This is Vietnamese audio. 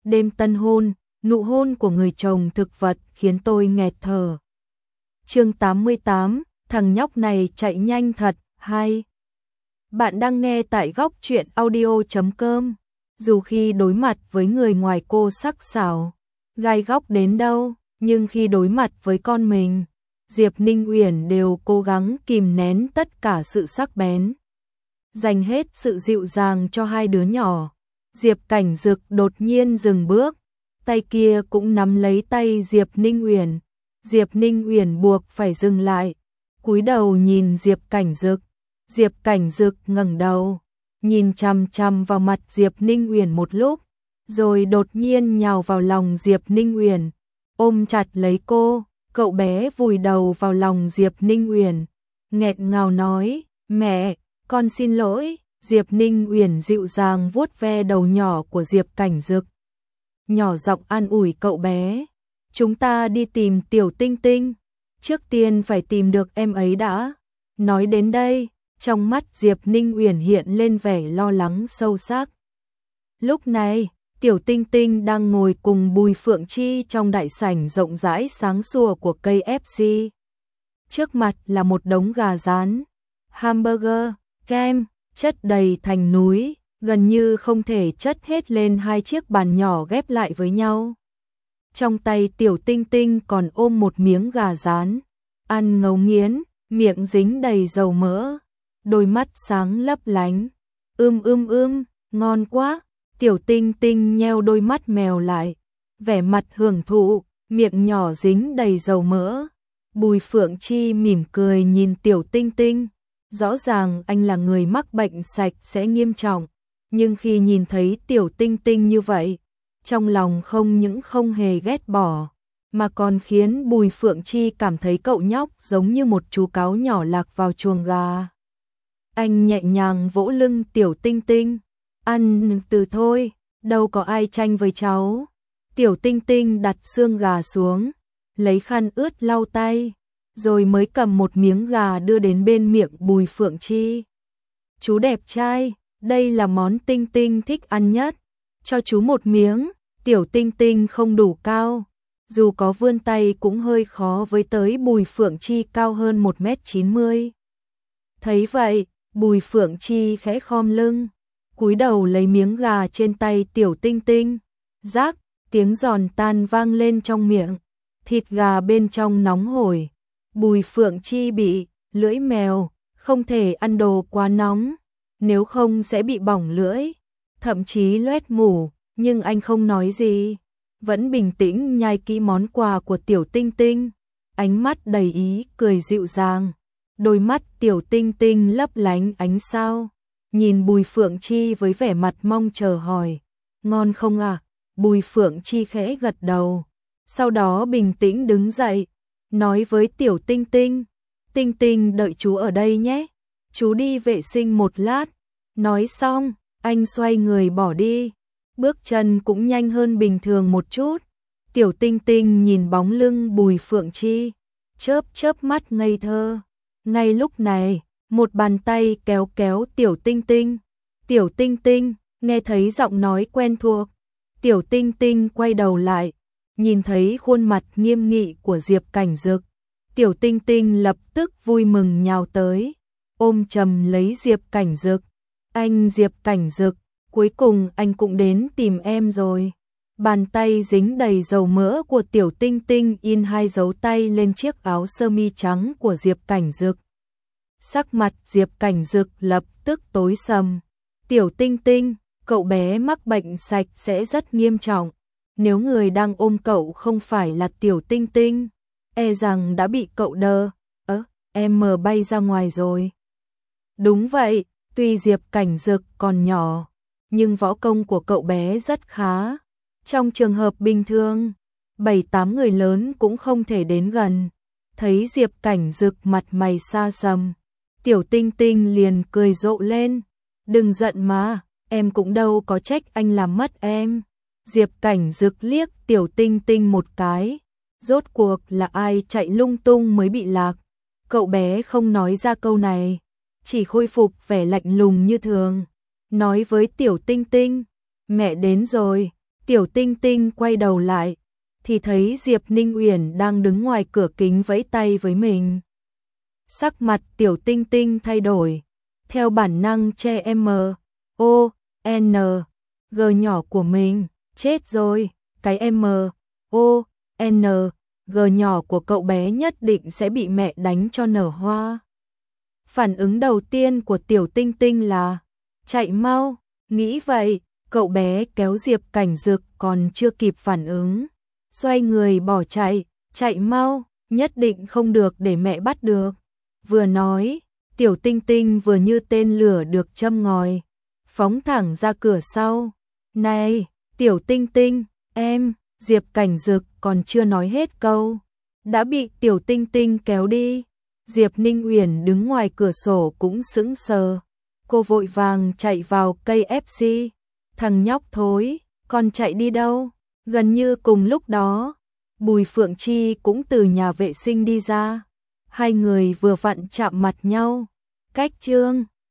đêm tân hôn, nụ hôn của người chồng thực vật khiến tôi nghẹt thở. Chương 88, thằng nhóc này chạy nhanh thật, hay. Bạn đang nghe tại góc truyện audio.com. Dù khi đối mặt với người ngoài cô sắc sảo, gai góc đến đâu, nhưng khi đối mặt với con mình, Diệp Ninh Uyển đều cố gắng kìm nén tất cả sự sắc bén, dành hết sự dịu dàng cho hai đứa nhỏ. Diệp Cảnh Dực đột nhiên dừng bước, tay kia cũng nắm lấy tay Diệp Ninh Uyển. Diệp Ninh Uyển buộc phải dừng lại, cúi đầu nhìn Diệp Cảnh Dực. Diệp Cảnh Dực ngẩng đầu, nhìn chằm chằm vào mặt Diệp Ninh Uyển một lúc, rồi đột nhiên nhào vào lòng Diệp Ninh Uyển, ôm chặt lấy cô. Cậu bé vùi đầu vào lòng Diệp Ninh Uyển, nghẹt ngào nói, mẹ, con xin lỗi. Diệp Ninh Uyển dịu dàng vuốt ve đầu nhỏ của Diệp Cảnh Dực, nhỏ giọng an ủi cậu bé, chúng ta đi tìm Tiểu Tinh Tinh, trước tiên phải tìm được em ấy đã. Nói đến đây, trong mắt Diệp Ninh Uyển hiện lên vẻ lo lắng sâu sắc. Lúc này, Tiểu Tinh Tinh đang ngồi cùng Bùi Phượng Chi trong đại sảnh rộng rãi sáng sủa của KFC. Trước mặt là một đống gà rán, hamburger, kem, chất đầy thành núi, gần như không thể chất hết lên hai chiếc bàn nhỏ ghép lại với nhau. Trong tay Tiểu Tinh Tinh còn ôm một miếng gà rán, ăn ngấu nghiến, miệng dính đầy dầu mỡ, đôi mắt sáng lấp lánh. Ngon quá. Tiểu Tinh Tinh nheo đôi mắt mèo lại, vẻ mặt hưởng thụ, miệng nhỏ dính đầy dầu mỡ. Bùi Phượng Chi mỉm cười nhìn Tiểu Tinh Tinh, rõ ràng anh là người mắc bệnh sạch sẽ nghiêm trọng, nhưng khi nhìn thấy Tiểu Tinh Tinh như vậy, trong lòng không những không hề ghét bỏ, mà còn khiến Bùi Phượng Chi cảm thấy cậu nhóc giống như một chú cáo nhỏ lạc vào chuồng gà. Anh nhẹ nhàng vỗ lưng Tiểu Tinh Tinh, ăn từ thôi, đâu có ai tranh với cháu. Tiểu Tinh Tinh đặt xương gà xuống, lấy khăn ướt lau tay, rồi mới cầm một miếng gà đưa đến bên miệng Bùi Phượng Chi. Chú đẹp trai, đây là món Tinh Tinh thích ăn nhất, cho chú một miếng. Tiểu Tinh Tinh không đủ cao, dù có vươn tay cũng hơi khó với tới Bùi Phượng Chi cao hơn 1m90. Thấy vậy, Bùi Phượng Chi khẽ khom lưng, cúi đầu lấy miếng gà trên tay Tiểu Tinh Tinh. Rác, tiếng giòn tan vang lên trong miệng, thịt gà bên trong nóng hổi. Bùi Phượng Chi bị lưỡi mèo, không thể ăn đồ quá nóng, nếu không sẽ bị bỏng lưỡi, thậm chí loét mủ, nhưng anh không nói gì, vẫn bình tĩnh nhai kỹ món quà của Tiểu Tinh Tinh, ánh mắt đầy ý cười dịu dàng, đôi mắt Tiểu Tinh Tinh lấp lánh ánh sao. Nhìn Bùi Phượng Chi với vẻ mặt mong chờ hỏi, ngon không à? Bùi Phượng Chi khẽ gật đầu, sau đó bình tĩnh đứng dậy, nói với Tiểu Tinh Tinh, Tinh Tinh đợi chú ở đây nhé, chú đi vệ sinh một lát. Nói xong, anh xoay người bỏ đi, bước chân cũng nhanh hơn bình thường một chút. Tiểu Tinh Tinh nhìn bóng lưng Bùi Phượng Chi, chớp chớp mắt ngây thơ. Ngay lúc này, một bàn tay kéo kéo Tiểu Tinh Tinh. Tiểu Tinh Tinh nghe thấy giọng nói quen thuộc. Tiểu Tinh Tinh quay đầu lại, nhìn thấy khuôn mặt nghiêm nghị của Diệp Cảnh Dực. Tiểu Tinh Tinh lập tức vui mừng nhào tới, ôm chầm lấy Diệp Cảnh Dực. Anh Diệp Cảnh Dực, cuối cùng anh cũng đến tìm em rồi. Bàn tay dính đầy dầu mỡ của Tiểu Tinh Tinh in hai dấu tay lên chiếc áo sơ mi trắng của Diệp Cảnh Dực. Sắc mặt Diệp Cảnh Dực lập tức tối sầm. Tiểu Tinh Tinh, cậu bé mắc bệnh sạch sẽ rất nghiêm trọng. Nếu người đang ôm cậu không phải là Tiểu Tinh Tinh, e rằng đã bị cậu đơ. Em bay ra ngoài rồi. Đúng vậy, tuy Diệp Cảnh Dực còn nhỏ, nhưng võ công của cậu bé rất khá. Trong trường hợp bình thường, 7-8 người lớn cũng không thể đến gần. Thấy Diệp Cảnh Dực mặt mày xa sầm, Tiểu Tinh Tinh liền cười rộ lên. Đừng giận mà, em cũng đâu có trách anh làm mất em. Diệp Cảnh Dực liếc Tiểu Tinh Tinh một cái. Rốt cuộc là ai chạy lung tung mới bị lạc. Cậu bé không nói ra câu này, chỉ khôi phục vẻ lạnh lùng như thường. Nói với Tiểu Tinh Tinh, mẹ đến rồi. Tiểu Tinh Tinh quay đầu lại, thì thấy Diệp Ninh Uyển đang đứng ngoài cửa kính vẫy tay với mình. Sắc mặt Tiểu Tinh Tinh thay đổi, theo bản năng che M-O-N-G nhỏ của mình. Chết rồi, cái M-O-N-G nhỏ của cậu bé nhất định sẽ bị mẹ đánh cho nở hoa. Phản ứng đầu tiên của Tiểu Tinh Tinh là chạy mau. Nghĩ vậy, cậu bé kéo Diệp Cảnh Dực còn chưa kịp phản ứng, xoay người bỏ chạy. Chạy mau, nhất định không được để mẹ bắt được. Vừa nói, Tiểu Tinh Tinh vừa như tên lửa được châm ngòi, phóng thẳng ra cửa sau. Này, Tiểu Tinh Tinh, em, Diệp Cảnh Dực còn chưa nói hết câu, đã bị Tiểu Tinh Tinh kéo đi. Diệp Ninh Uyển đứng ngoài cửa sổ cũng sững sờ. Cô vội vàng chạy vào KFC. Thằng nhóc thối, con chạy đi đâu? Gần như cùng lúc đó, Bùi Phượng Chi cũng từ nhà vệ sinh đi ra. Hai người vừa vặn chạm mặt nhau. Cách chương